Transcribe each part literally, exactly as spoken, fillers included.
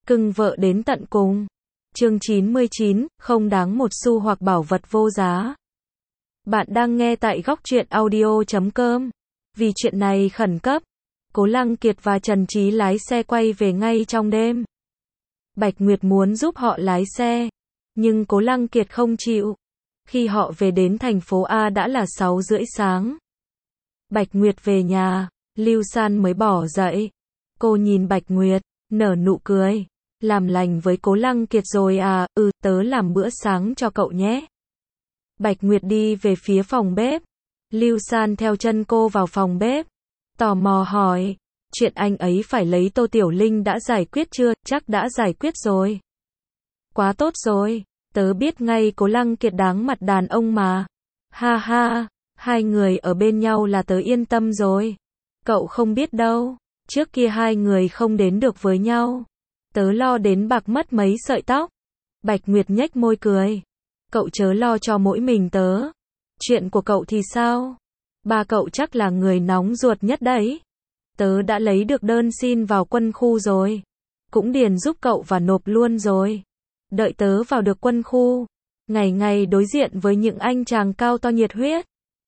Cưng vợ đến tận cùng. Chương chín mươi chín, không đáng một xu hoặc bảo vật vô giá. Bạn đang nghe tại góc truyện audio chấm com. Vì chuyện này khẩn cấp, Cố Lăng Kiệt và Trần Trí lái xe quay về ngay trong đêm. Bạch Nguyệt muốn giúp họ lái xe, nhưng Cố Lăng Kiệt không chịu. Khi họ về đến thành phố A đã là sáu rưỡi sáng. Bạch Nguyệt về nhà, Lưu San mới bỏ dậy. Cô nhìn Bạch Nguyệt, nở nụ cười. Làm lành với Cố Lăng Kiệt rồi à, ừ, tớ làm bữa sáng cho cậu nhé. Bạch Nguyệt đi về phía phòng bếp. Lưu San theo chân cô vào phòng bếp. Tò mò hỏi, chuyện anh ấy phải lấy Tô Tiểu Linh đã giải quyết chưa? Chắc đã giải quyết rồi. Quá tốt rồi, tớ biết ngay Cố Lăng Kiệt đáng mặt đàn ông mà. Ha ha, hai người ở bên nhau là tớ yên tâm rồi. Cậu không biết đâu, trước kia hai người không đến được với nhau. Tớ lo đến bạc mất mấy sợi tóc. Bạch Nguyệt nhếch môi cười. Cậu chớ lo cho mỗi mình tớ. Chuyện của cậu thì sao? Ba cậu chắc là người nóng ruột nhất đấy. Tớ đã lấy được đơn xin vào quân khu rồi. Cũng điền giúp cậu và nộp luôn rồi. Đợi tớ vào được quân khu, ngày ngày đối diện với những anh chàng cao to nhiệt huyết.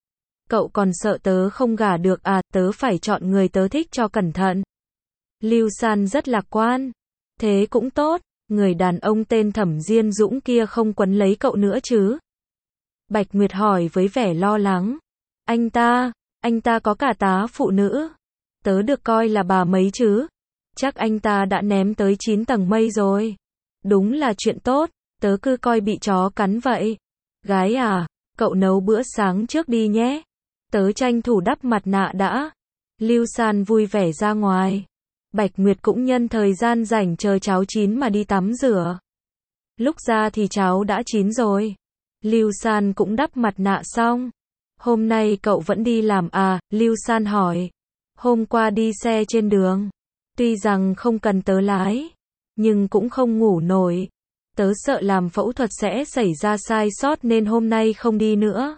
Cậu còn sợ tớ không gả được à? Tớ phải chọn người tớ thích cho cẩn thận. Lưu San rất lạc quan. Thế cũng tốt, người đàn ông tên Thẩm Diên Dũng kia không quấn lấy cậu nữa chứ? Bạch Nguyệt hỏi với vẻ lo lắng. Anh ta, anh ta có cả tá phụ nữ. Tớ được coi là bà mấy chứ? Chắc anh ta đã ném tới chín tầng mây rồi. Đúng là chuyện tốt, tớ cứ coi bị chó cắn vậy. Gái à, cậu nấu bữa sáng trước đi nhé. Tớ tranh thủ đắp mặt nạ đã. Lưu San vui vẻ ra ngoài. Bạch Nguyệt cũng nhân thời gian rảnh chờ cháo chín mà đi tắm rửa. Lúc ra thì cháo đã chín rồi. Lưu San cũng đắp mặt nạ xong. Hôm nay cậu vẫn đi làm à? Lưu San hỏi. Hôm qua đi xe trên đường. Tuy rằng không cần tớ lái, nhưng cũng không ngủ nổi. Tớ sợ làm phẫu thuật sẽ xảy ra sai sót nên hôm nay không đi nữa.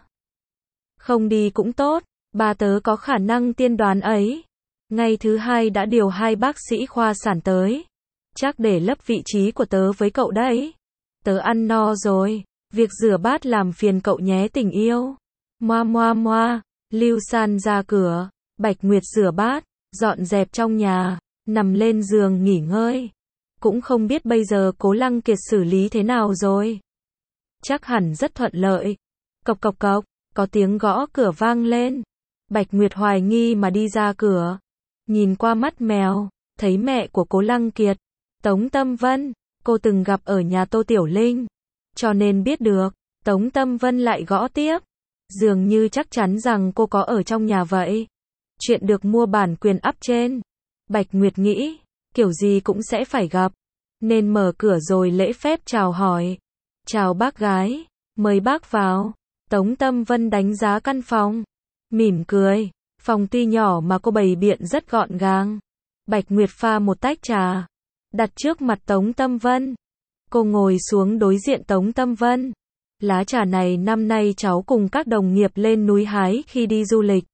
Không đi cũng tốt, ba tớ có khả năng tiên đoán ấy. Ngày thứ hai đã điều hai bác sĩ khoa sản tới. Chắc để lấp vị trí của tớ với cậu đấy. Tớ ăn no rồi, việc rửa bát làm phiền cậu nhé tình yêu. Moa moa moa, Lưu San ra cửa, Bạch Nguyệt rửa bát, dọn dẹp trong nhà, nằm lên giường nghỉ ngơi. Cũng không biết bây giờ Cố Lăng Kiệt xử lý thế nào rồi. Chắc hẳn rất thuận lợi. Cộc cộc cộc, có tiếng gõ cửa vang lên. Bạch Nguyệt hoài nghi mà đi ra cửa. Nhìn qua mắt mèo, thấy mẹ của Cố Lăng Kiệt, Tống Tâm Vân, cô từng gặp ở nhà Tô Tiểu Linh. Cho nên biết được, Tống Tâm Vân lại gõ tiếp. Dường như chắc chắn rằng cô có ở trong nhà vậy. Chuyện được mua bản quyền up trên. Bạch Nguyệt nghĩ, kiểu gì cũng sẽ phải gặp. Nên mở cửa rồi lễ phép chào hỏi. Chào bác gái, mời bác vào. Tống Tâm Vân đánh giá căn phòng. Mỉm cười. Phòng tuy nhỏ mà cô bày biện rất gọn gàng. Bạch Nguyệt pha một tách trà, đặt trước mặt Tống Tâm Vân. Cô ngồi xuống đối diện Tống Tâm Vân. Lá trà này năm nay cháu cùng các đồng nghiệp lên núi hái khi đi du lịch.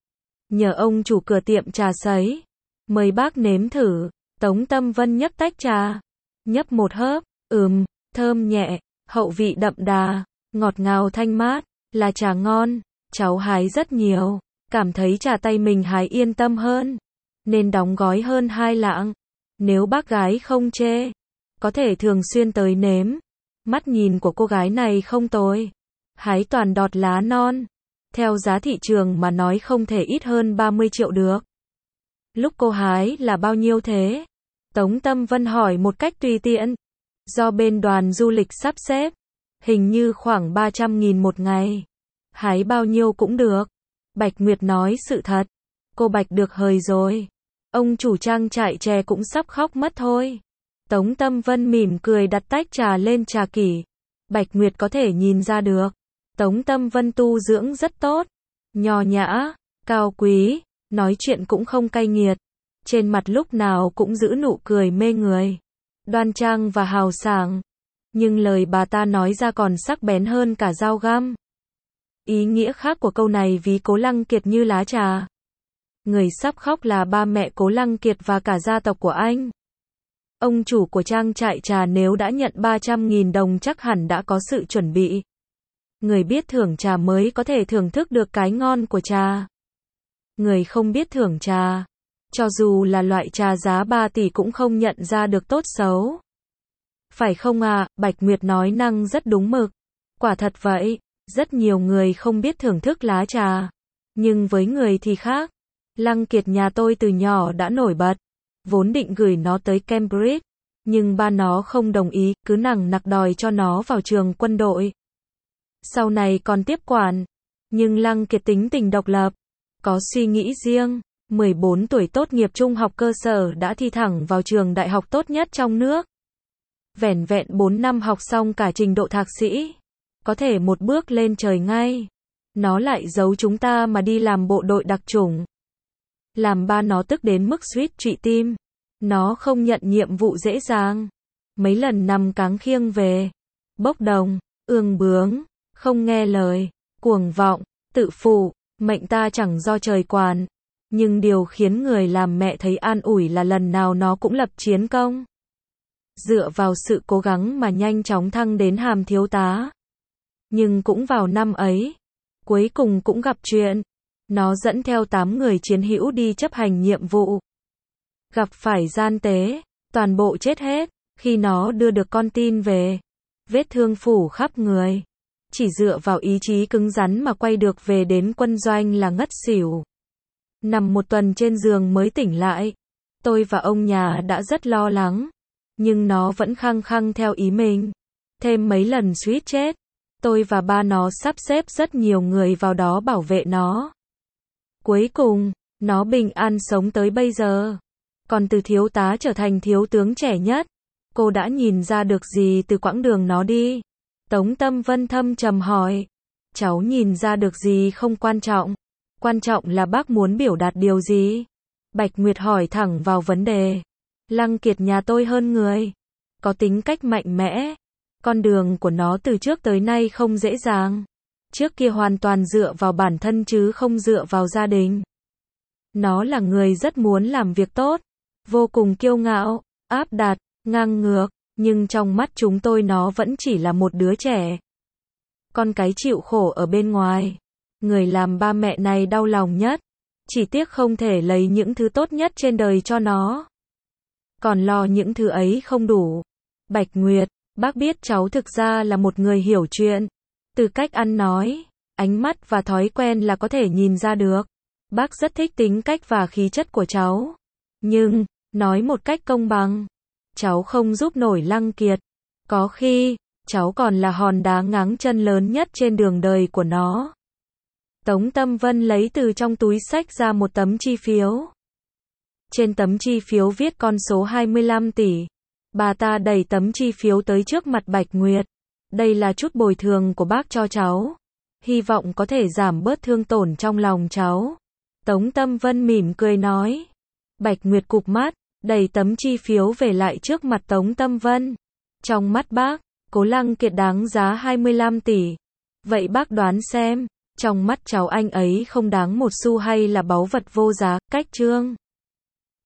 Nhờ ông chủ cửa tiệm trà sấy. Mời bác nếm thử. Tống Tâm Vân nhấp tách trà. Nhấp một hớp, ừm, thơm nhẹ, hậu vị đậm đà, ngọt ngào thanh mát, là trà ngon. Cháu hái rất nhiều. Cảm thấy trà tay mình hái yên tâm hơn, nên đóng gói hơn hai lạng. Nếu bác gái không chê, có thể thường xuyên tới nếm. Mắt nhìn của cô gái này không tồi. Hái toàn đọt lá non. Theo giá thị trường mà nói không thể ít hơn ba mươi triệu được. Lúc cô hái là bao nhiêu thế? Tống Tâm Vân hỏi một cách tùy tiện. Do bên đoàn du lịch sắp xếp, hình như khoảng ba trăm nghìn một ngày. Hái bao nhiêu cũng được. Bạch Nguyệt nói sự thật. Cô Bạch được hời rồi. Ông chủ trang trại chè cũng sắp khóc mất thôi. Tống Tâm Vân mỉm cười đặt tách trà lên trà kỷ. Bạch Nguyệt có thể nhìn ra được. Tống Tâm Vân tu dưỡng rất tốt. Nho nhã, cao quý, nói chuyện cũng không cay nghiệt. Trên mặt lúc nào cũng giữ nụ cười mê người. Đoan trang và hào sảng. Nhưng lời bà ta nói ra còn sắc bén hơn cả dao găm. Ý nghĩa khác của câu này ví Cố Lăng Kiệt như lá trà. Người sắp khóc là ba mẹ Cố Lăng Kiệt và cả gia tộc của anh. Ông chủ của trang trại trà nếu đã nhận ba trăm nghìn đồng chắc hẳn đã có sự chuẩn bị. Người biết thưởng trà mới có thể thưởng thức được cái ngon của trà. Người không biết thưởng trà, cho dù là loại trà giá ba tỷ cũng không nhận ra được tốt xấu. Phải không à, Bạch Nguyệt nói năng rất đúng mực. Quả thật vậy, rất nhiều người không biết thưởng thức lá trà. Nhưng với người thì khác. Lăng Kiệt nhà tôi từ nhỏ đã nổi bật. Vốn định gửi nó tới Cambridge, nhưng ba nó không đồng ý, cứ nằng nặc đòi cho nó vào trường quân đội. Sau này còn tiếp quản. Nhưng Lăng Kiệt tính tình độc lập, có suy nghĩ riêng. mười bốn tuổi tốt nghiệp trung học cơ sở đã thi thẳng vào trường đại học tốt nhất trong nước. Vẻn vẹn bốn năm học xong cả trình độ thạc sĩ. Có thể một bước lên trời ngay. Nó lại giấu chúng ta mà đi làm bộ đội đặc chủng. Làm ba nó tức đến mức suýt trụy tim. Nó không nhận nhiệm vụ dễ dàng. Mấy lần nằm cáng khiêng về. Bốc đồng, ương bướng, không nghe lời, cuồng vọng, tự phụ, mệnh ta chẳng do trời quản. Nhưng điều khiến người làm mẹ thấy an ủi là lần nào nó cũng lập chiến công. Dựa vào sự cố gắng mà nhanh chóng thăng đến hàm thiếu tá. Nhưng cũng vào năm ấy, cuối cùng cũng gặp chuyện. Nó dẫn theo tám người chiến hữu đi chấp hành nhiệm vụ. Gặp phải gian tế, toàn bộ chết hết. Khi nó đưa được con tin về, vết thương phủ khắp người. Chỉ dựa vào ý chí cứng rắn mà quay được về đến quân doanh là ngất xỉu. Nằm một tuần trên giường mới tỉnh lại. Tôi và ông nhà đã rất lo lắng. Nhưng nó vẫn khăng khăng theo ý mình. Thêm mấy lần suýt chết. Tôi và ba nó sắp xếp rất nhiều người vào đó bảo vệ nó. Cuối cùng, nó bình an sống tới bây giờ. Còn từ thiếu tá trở thành thiếu tướng trẻ nhất. Cô đã nhìn ra được gì từ quãng đường nó đi? Tống Tâm Vân thâm trầm hỏi. Cháu nhìn ra được gì không quan trọng. Quan trọng là bác muốn biểu đạt điều gì? Bạch Nguyệt hỏi thẳng vào vấn đề. Lăng Kiệt nhà tôi hơn người. Có tính cách mạnh mẽ. Con đường của nó từ trước tới nay không dễ dàng. Trước kia hoàn toàn dựa vào bản thân chứ không dựa vào gia đình. Nó là người rất muốn làm việc tốt. Vô cùng kiêu ngạo, áp đặt, ngang ngược. Nhưng trong mắt chúng tôi nó vẫn chỉ là một đứa trẻ. Con cái chịu khổ ở bên ngoài. Người làm ba mẹ này đau lòng nhất. Chỉ tiếc không thể lấy những thứ tốt nhất trên đời cho nó. Còn lo những thứ ấy không đủ. Bạch Nguyệt, bác biết cháu thực ra là một người hiểu chuyện. Từ cách ăn nói, ánh mắt và thói quen là có thể nhìn ra được. Bác rất thích tính cách và khí chất của cháu. Nhưng, nói một cách công bằng, cháu không giúp nổi Lăng Kiệt. Có khi, cháu còn là hòn đá ngáng chân lớn nhất trên đường đời của nó. Tống Tâm Vân lấy từ trong túi xách ra một tấm chi phiếu. Trên tấm chi phiếu viết con số hai mươi lăm tỷ. Bà ta đẩy tấm chi phiếu tới trước mặt Bạch Nguyệt. Đây là chút bồi thường của bác cho cháu. Hy vọng có thể giảm bớt thương tổn trong lòng cháu. Tống Tâm Vân mỉm cười nói. Bạch Nguyệt cụp mắt, đẩy tấm chi phiếu về lại trước mặt Tống Tâm Vân. Trong mắt bác, Cố Lăng Kiệt đáng giá hai mươi lăm tỷ. Vậy bác đoán xem, trong mắt cháu anh ấy không đáng một xu hay là báu vật vô giá, cách trương.